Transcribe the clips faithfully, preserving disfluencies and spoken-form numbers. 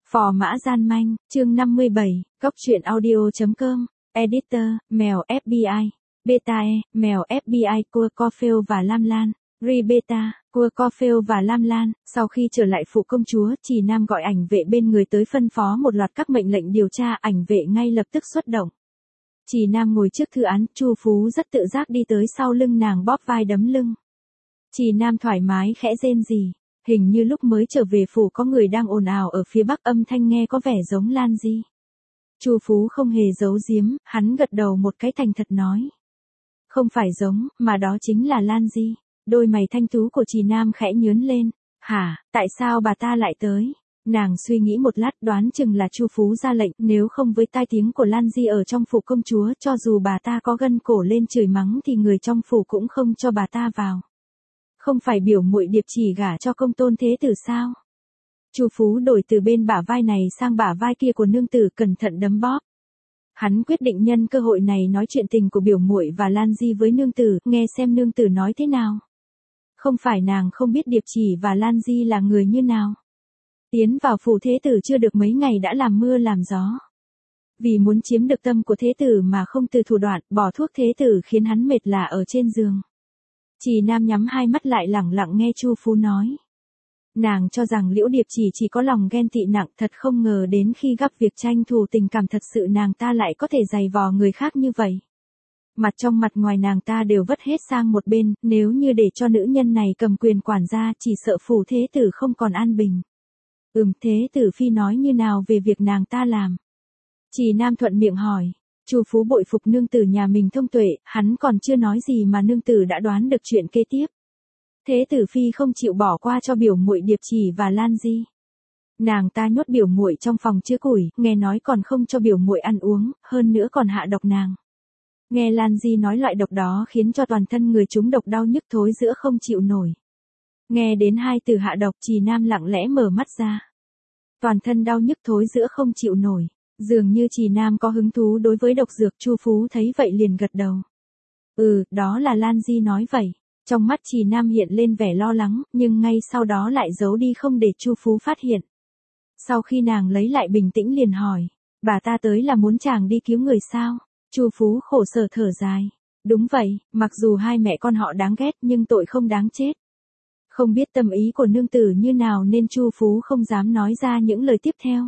Phò mã gian manh, chương năm mươi bảy, góc truyện audio chấm com, Editor, mèo ép bê i, Beta E, mèo ép bê i, Cua Coffeel và Lam Lan, Rebeta, Cua Coffeel và Lam Lan. Sau khi trở lại phủ công chúa, Trì Nam gọi ảnh vệ bên người tới phân phó một loạt các mệnh lệnh điều tra, ảnh vệ ngay lập tức xuất động. Trì Nam ngồi trước thư án, Chu Phú rất tự giác đi tới sau lưng nàng bóp vai đấm lưng. Trì Nam thoải mái khẽ rên rỉ. Hình như lúc mới trở về phủ có người đang ồn ào ở phía bắc, âm thanh nghe có vẻ giống Lan Di. Chu Phú không hề giấu giếm, hắn gật đầu một cái thành thật nói. Không phải giống, mà đó chính là Lan Di. Đôi mày thanh tú của Trì Nam khẽ nhướng lên. Hả, tại sao bà ta lại tới? Nàng suy nghĩ một lát, đoán chừng là Chu Phú ra lệnh, nếu không với tai tiếng của Lan Di ở trong phủ công chúa, cho dù bà ta có gân cổ lên chửi mắng thì người trong phủ cũng không cho bà ta vào. Không phải biểu muội Điệp Chỉ gả cho công tôn thế tử sao? Chu Phú đổi từ bên bả vai này sang bả vai kia của nương tử, cẩn thận đấm bóp. Hắn quyết định nhân cơ hội này nói chuyện tình của biểu muội và Lan Di với nương tử, nghe xem nương tử nói thế nào. Không phải nàng không biết Điệp Chỉ và Lan Di là người như nào. Tiến vào phủ thế tử chưa được mấy ngày đã làm mưa làm gió. Vì muốn chiếm được tâm của thế tử mà không từ thủ đoạn, bỏ thuốc thế tử khiến hắn mệt lả ở trên giường. Trì Nam nhắm hai mắt lại lẳng lặng nghe Chu Phú nói. Nàng cho rằng Liễu Điệp Chỉ chỉ có lòng ghen tị nặng, thật không ngờ đến khi gặp việc tranh thủ tình cảm thật sự nàng ta lại có thể giày vò người khác như vậy. Mặt trong mặt ngoài nàng ta đều vất hết sang một bên, nếu như để cho nữ nhân này cầm quyền quản gia, chỉ sợ phủ thế tử không còn an bình. Ừm, thế tử phi nói như nào về việc nàng ta làm? Trì Nam thuận miệng hỏi. Chu Phú bội phục nương tử nhà mình thông tuệ, hắn còn chưa nói gì mà nương tử đã đoán được chuyện kế tiếp. Thế tử phi không chịu bỏ qua cho biểu muội Điệp Chỉ và Lan Di. Nàng ta nhốt biểu muội trong phòng chứa củi, nghe nói còn không cho biểu muội ăn uống, hơn nữa còn hạ độc nàng. Nghe Lan Di nói loại độc đó khiến cho toàn thân người chúng độc đau nhức thối giữa không chịu nổi. Nghe đến hai từ hạ độc, Trì Nam lặng lẽ mở mắt ra. Toàn thân đau nhức thối giữa không chịu nổi. Dường như Trì Nam có hứng thú đối với độc dược, Chu Phú thấy vậy liền gật đầu. Ừ, đó là Lan Di nói vậy. Trong mắt Trì Nam hiện lên vẻ lo lắng, nhưng ngay sau đó lại giấu đi không để Chu Phú phát hiện. Sau khi nàng lấy lại bình tĩnh liền hỏi, bà ta tới là muốn chàng đi cứu người sao? Chu Phú khổ sở thở dài. Đúng vậy, mặc dù hai mẹ con họ đáng ghét nhưng tội không đáng chết. Không biết tâm ý của nương tử như nào nên Chu Phú không dám nói ra những lời tiếp theo.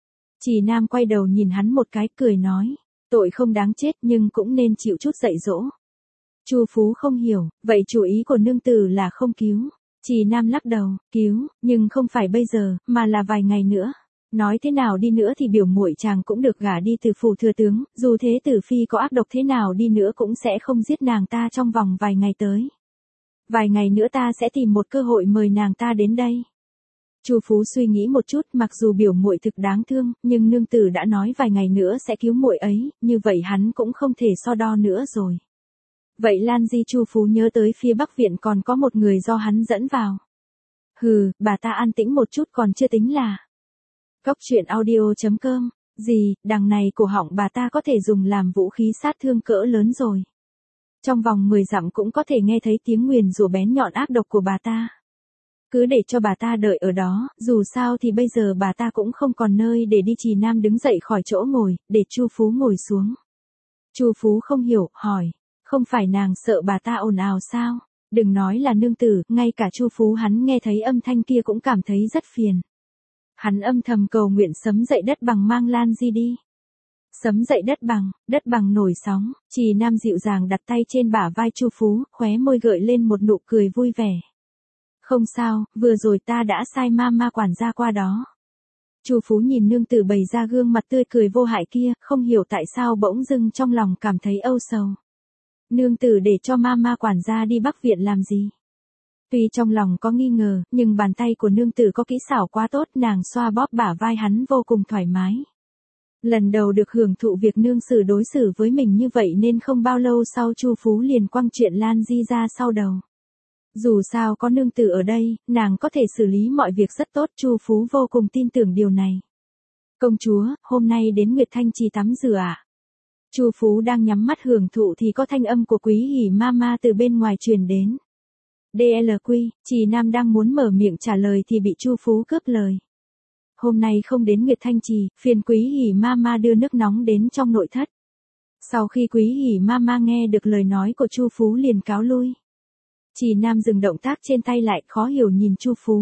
Trì Nam quay đầu nhìn hắn một cái, cười nói, tội không đáng chết nhưng cũng nên chịu chút dạy dỗ. Chu Phú không hiểu, vậy chủ ý của nương tử là không cứu. Trì Nam lắc đầu, cứu, nhưng không phải bây giờ, mà là vài ngày nữa. Nói thế nào đi nữa thì biểu muội chàng cũng được gả đi từ phủ thừa tướng, dù thế tử phi có ác độc thế nào đi nữa cũng sẽ không giết nàng ta trong vòng vài ngày tới. Vài ngày nữa ta sẽ tìm một cơ hội mời nàng ta đến đây. Chu Phú suy nghĩ một chút, mặc dù biểu muội thực đáng thương, nhưng nương tử đã nói vài ngày nữa sẽ cứu muội ấy, như vậy hắn cũng không thể so đo nữa rồi. Vậy Lan Di, Chu Phú nhớ tới phía Bắc Viện còn có một người do hắn dẫn vào. Hừ, bà ta an tĩnh một chút còn chưa tính là. Góc truyện audio chấm com, gì, đằng này cổ họng bà ta có thể dùng làm vũ khí sát thương cỡ lớn rồi. Trong vòng mười dặm cũng có thể nghe thấy tiếng nguyền rủa bén nhọn ác độc của bà ta. Cứ để cho bà ta đợi ở đó, dù sao thì bây giờ bà ta cũng không còn nơi để đi. Trì Nam đứng dậy khỏi chỗ ngồi, để Chu Phú ngồi xuống. Chu Phú không hiểu, hỏi, không phải nàng sợ bà ta ồn ào sao? Đừng nói là nương tử, ngay cả Chu Phú hắn nghe thấy âm thanh kia cũng cảm thấy rất phiền. Hắn âm thầm cầu nguyện sấm dậy đất bằng mang Lan Di đi. Sấm dậy đất bằng, đất bằng nổi sóng. Trì Nam dịu dàng đặt tay trên bả vai Chu Phú, khóe môi gợi lên một nụ cười vui vẻ. Không sao, vừa rồi ta đã sai ma ma quản gia qua đó. Chu Phú nhìn nương tử bày ra gương mặt tươi cười vô hại kia, không hiểu tại sao bỗng dưng trong lòng cảm thấy âu sầu. Nương tử để cho ma ma quản gia đi Bắc Viện làm gì? Tuy trong lòng có nghi ngờ, nhưng bàn tay của nương tử có kỹ xảo quá tốt, nàng xoa bóp bả vai hắn vô cùng thoải mái. Lần đầu được hưởng thụ việc nương xử đối xử với mình như vậy nên không bao lâu sau Chu Phú liền quăng chuyện Lan Di ra sau đầu. Dù sao có nương tử ở đây, nàng có thể xử lý mọi việc rất tốt, Chu Phú vô cùng tin tưởng điều này. Công chúa, hôm nay đến Nguyệt Thanh Trì tắm rửa ạ. À? Chu Phú đang nhắm mắt hưởng thụ thì có thanh âm của Quý Hỉ Mama từ bên ngoài truyền đến. đê lờ quy, Trì Nam đang muốn mở miệng trả lời thì bị Chu Phú cướp lời. hôm nay không đến Nguyệt Thanh Trì, phiền Quý Hỉ Mama đưa nước nóng đến trong nội thất. Sau khi Quý Hỉ Mama nghe được lời nói của Chu Phú liền cáo lui. Trì Nam dừng động tác trên tay lại, khó hiểu nhìn Chu Phú.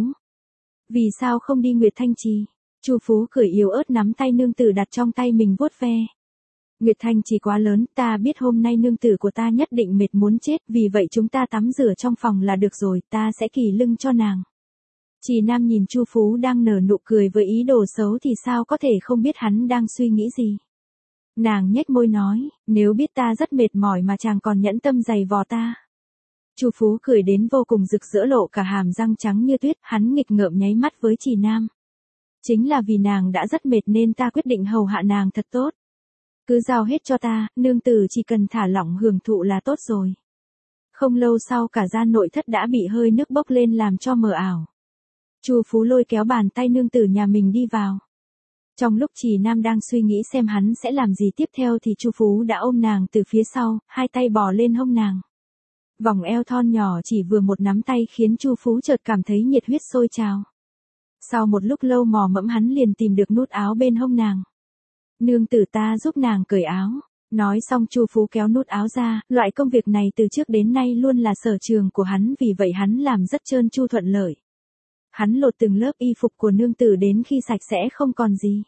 Vì sao không đi Nguyệt Thanh Trì? Chu Phú cười yếu ớt nắm tay nương tử đặt trong tay mình vuốt ve. Nguyệt Thanh Trì quá lớn, ta biết hôm nay nương tử của ta nhất định mệt muốn chết, vì vậy chúng ta tắm rửa trong phòng là được rồi, ta sẽ kỳ lưng cho nàng. Trì Nam nhìn Chu Phú đang nở nụ cười với ý đồ xấu thì sao có thể không biết hắn đang suy nghĩ gì. Nàng nhếch môi nói, nếu biết ta rất mệt mỏi mà chàng còn nhẫn tâm giày vò ta. Chu Phú cười đến vô cùng rực rỡ lộ cả hàm răng trắng như tuyết, hắn nghịch ngợm nháy mắt với Trì Nam. Chính là vì nàng đã rất mệt nên ta quyết định hầu hạ nàng thật tốt. Cứ giao hết cho ta, nương tử chỉ cần thả lỏng hưởng thụ là tốt rồi. Không lâu sau cả gian nội thất đã bị hơi nước bốc lên làm cho mờ ảo. Chu Phú lôi kéo bàn tay nương tử nhà mình đi vào. Trong lúc Trì Nam đang suy nghĩ xem hắn sẽ làm gì tiếp theo thì Chu Phú đã ôm nàng từ phía sau, hai tay bò lên hông nàng. Vòng eo thon nhỏ chỉ vừa một nắm tay khiến Chu Phú chợt cảm thấy nhiệt huyết sôi trào. Sau một lúc lâu mò mẫm hắn liền tìm được nút áo bên hông nàng. Nương tử ta giúp nàng cởi áo. Nói xong Chu Phú kéo nút áo ra, loại công việc này từ trước đến nay luôn là sở trường của hắn, vì vậy hắn làm rất trơn tru thuận lợi. Hắn lột từng lớp y phục của nương tử đến khi sạch sẽ không còn gì.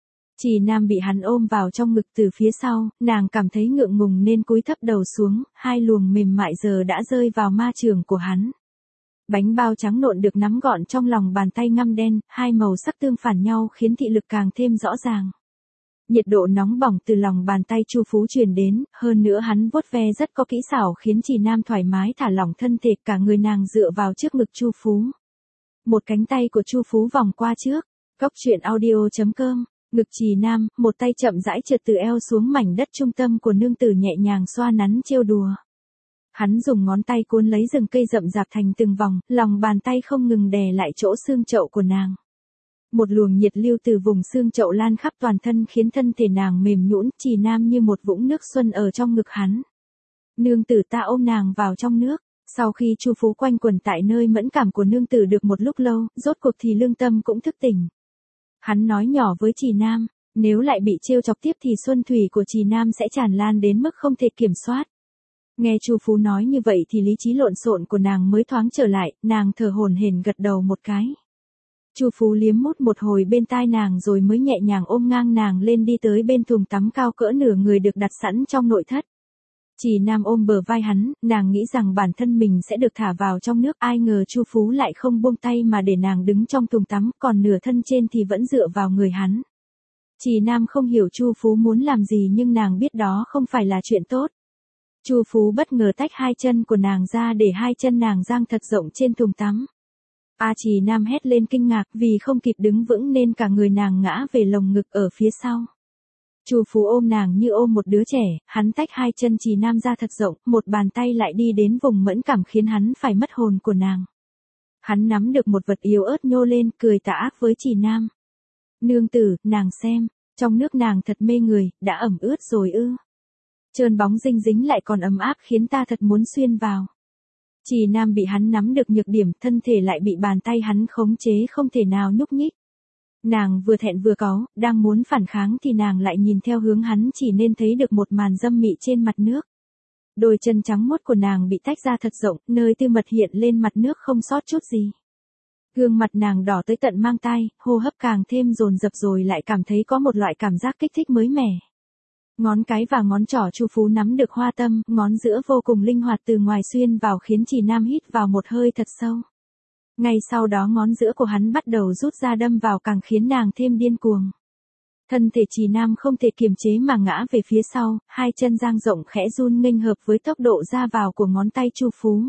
Trì Nam bị hắn ôm vào trong ngực từ phía sau, nàng cảm thấy ngượng ngùng nên cúi thấp đầu xuống, hai luồng mềm mại giờ đã rơi vào ma trường của hắn. Bánh bao trắng nộn được nắm gọn trong lòng bàn tay ngăm đen, hai màu sắc tương phản nhau khiến thị lực càng thêm rõ ràng. Nhiệt độ nóng bỏng từ lòng bàn tay Chu Phú truyền đến, hơn nữa hắn vuốt ve rất có kỹ xảo khiến Trì Nam thoải mái thả lỏng thân thể, cả người nàng dựa vào trước ngực Chu Phú. Một cánh tay của Chu Phú vòng qua trước, góc truyện audio chấm com, ngực Trì Nam, một tay chậm rãi trượt từ eo xuống mảnh đất trung tâm của nương tử nhẹ nhàng xoa nắn trêu đùa. Hắn dùng ngón tay cuốn lấy rừng cây rậm rạp thành từng vòng, lòng bàn tay không ngừng đè lại chỗ xương chậu của nàng. Một luồng nhiệt lưu từ vùng xương chậu lan khắp toàn thân khiến thân thể nàng mềm nhũn, Trì Nam như một vũng nước xuân ở trong ngực hắn. Nương tử ta ôm nàng vào trong nước. Sau khi Chu Phú quanh quẩn tại nơi mẫn cảm của nương tử được một lúc lâu, rốt cuộc thì lương tâm cũng thức tỉnh. Hắn nói nhỏ với Trì Nam, nếu lại bị trêu chọc tiếp thì xuân thủy của Trì Nam sẽ tràn lan đến mức không thể kiểm soát. Nghe Chu Phú nói như vậy thì lý trí lộn xộn của nàng mới thoáng trở lại, nàng thở hổn hển gật đầu một cái. Chu Phú liếm mút một hồi bên tai nàng rồi mới nhẹ nhàng ôm ngang nàng lên đi tới bên thùng tắm cao cỡ nửa người được đặt sẵn trong nội thất. Trì Nam ôm bờ vai hắn, nàng nghĩ rằng bản thân mình sẽ được thả vào trong nước, ai ngờ Chu Phú lại không buông tay mà để nàng đứng trong thùng tắm, còn nửa thân trên thì vẫn dựa vào người hắn. Trì Nam không hiểu Chu Phú muốn làm gì nhưng nàng biết đó không phải là chuyện tốt. Chu Phú bất ngờ tách hai chân của nàng ra để hai chân nàng dang thật rộng trên thùng tắm. A Trì Nam hét lên kinh ngạc vì không kịp đứng vững nên cả người nàng ngã về lồng ngực ở phía sau. Chu Phú ôm nàng như ôm một đứa trẻ, hắn tách hai chân Trì Nam ra thật rộng, một bàn tay lại đi đến vùng mẫn cảm khiến hắn phải mất hồn của nàng. Hắn nắm được một vật yếu ớt nhô lên, cười tà ác với Trì Nam. Nương tử, nàng xem, trong nước nàng thật mê người, đã ẩm ướt rồi ư. Trơn bóng dinh dính lại còn ấm áp khiến ta thật muốn xuyên vào. Trì Nam bị hắn nắm được nhược điểm, thân thể lại bị bàn tay hắn khống chế không thể nào nhúc nhích. Nàng vừa thẹn vừa cáu, đang muốn phản kháng thì nàng lại nhìn theo hướng hắn chỉ nên thấy được một màn dâm mị trên mặt nước. Đôi chân trắng muốt của nàng bị tách ra thật rộng, nơi tư mật hiện lên mặt nước không sót chút gì. Gương mặt nàng đỏ tới tận mang tai, hô hấp càng thêm dồn dập rồi lại cảm thấy có một loại cảm giác kích thích mới mẻ. Ngón cái và ngón trỏ Chu Phú nắm được hoa tâm, ngón giữa vô cùng linh hoạt từ ngoài xuyên vào khiến Trì Nam hít vào một hơi thật sâu. Ngay sau đó ngón giữa của hắn bắt đầu rút ra đâm vào càng khiến nàng thêm điên cuồng. Thân thể Trì Nam không thể kiềm chế mà ngã về phía sau, hai chân dang rộng khẽ run nghênh hợp với tốc độ ra vào của ngón tay Chu Phú.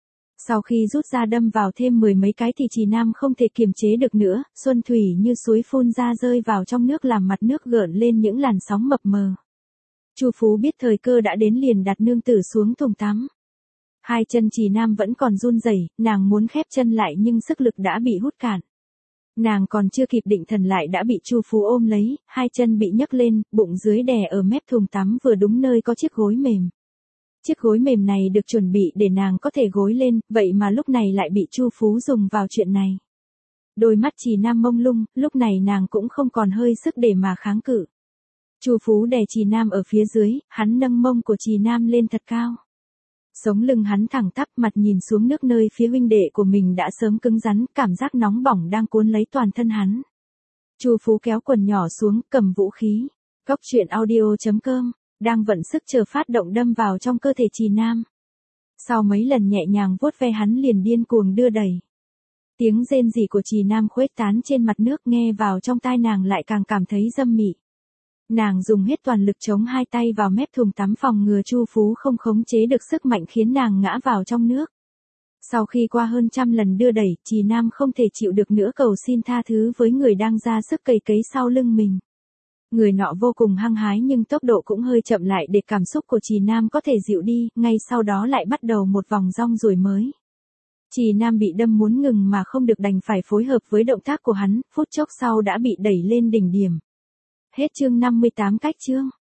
Sau khi rút ra đâm vào thêm mười mấy cái thì Trì Nam không thể kiềm chế được nữa, xuân thủy như suối phun ra rơi vào trong nước làm mặt nước gợn lên những làn sóng mập mờ. Chu Phú biết thời cơ đã đến liền đặt nương tử xuống thùng tắm. Hai chân Trì Nam vẫn còn run rẩy, nàng muốn khép chân lại nhưng sức lực đã bị hút cạn. Nàng còn chưa kịp định thần lại đã bị Chu Phú ôm lấy, hai chân bị nhấc lên, bụng dưới đè ở mép thùng tắm vừa đúng nơi có chiếc gối mềm. Chiếc gối mềm này được chuẩn bị để nàng có thể gối lên, vậy mà lúc này lại bị Chu Phú dùng vào chuyện này. Đôi mắt Trì Nam mông lung, lúc này nàng cũng không còn hơi sức để mà kháng cự. Chu Phú đè Trì Nam ở phía dưới, hắn nâng mông của Trì Nam lên thật cao. Sống lưng hắn thẳng tắp, mặt nhìn xuống nước nơi phía huynh đệ của mình đã sớm cứng rắn, cảm giác nóng bỏng đang cuốn lấy toàn thân hắn. Chu Phú kéo quần nhỏ xuống, cầm vũ khí. Cóc truyện audio chấm com, đang vận sức chờ phát động đâm vào trong cơ thể Trì Nam. Sau mấy lần nhẹ nhàng vuốt ve hắn liền điên cuồng đưa đẩy. Tiếng rên rỉ của Trì Nam khuếch tán trên mặt nước, nghe vào trong tai nàng lại càng cảm thấy dâm mị. Nàng dùng hết toàn lực chống hai tay vào mép thùng tắm phòng ngừa Chu Phú không khống chế được sức mạnh khiến nàng ngã vào trong nước. Sau khi qua hơn trăm lần đưa đẩy, Trì Nam không thể chịu được nữa cầu xin tha thứ với người đang ra sức cày cấy sau lưng mình. Người nọ vô cùng hăng hái nhưng tốc độ cũng hơi chậm lại để cảm xúc của Trì Nam có thể dịu đi, ngay sau đó lại bắt đầu một vòng rong ruổi mới. Trì Nam bị đâm muốn ngừng mà không được đành phải phối hợp với động tác của hắn, phút chốc sau đã bị đẩy lên đỉnh điểm. Hết chương năm mươi tám cách chương.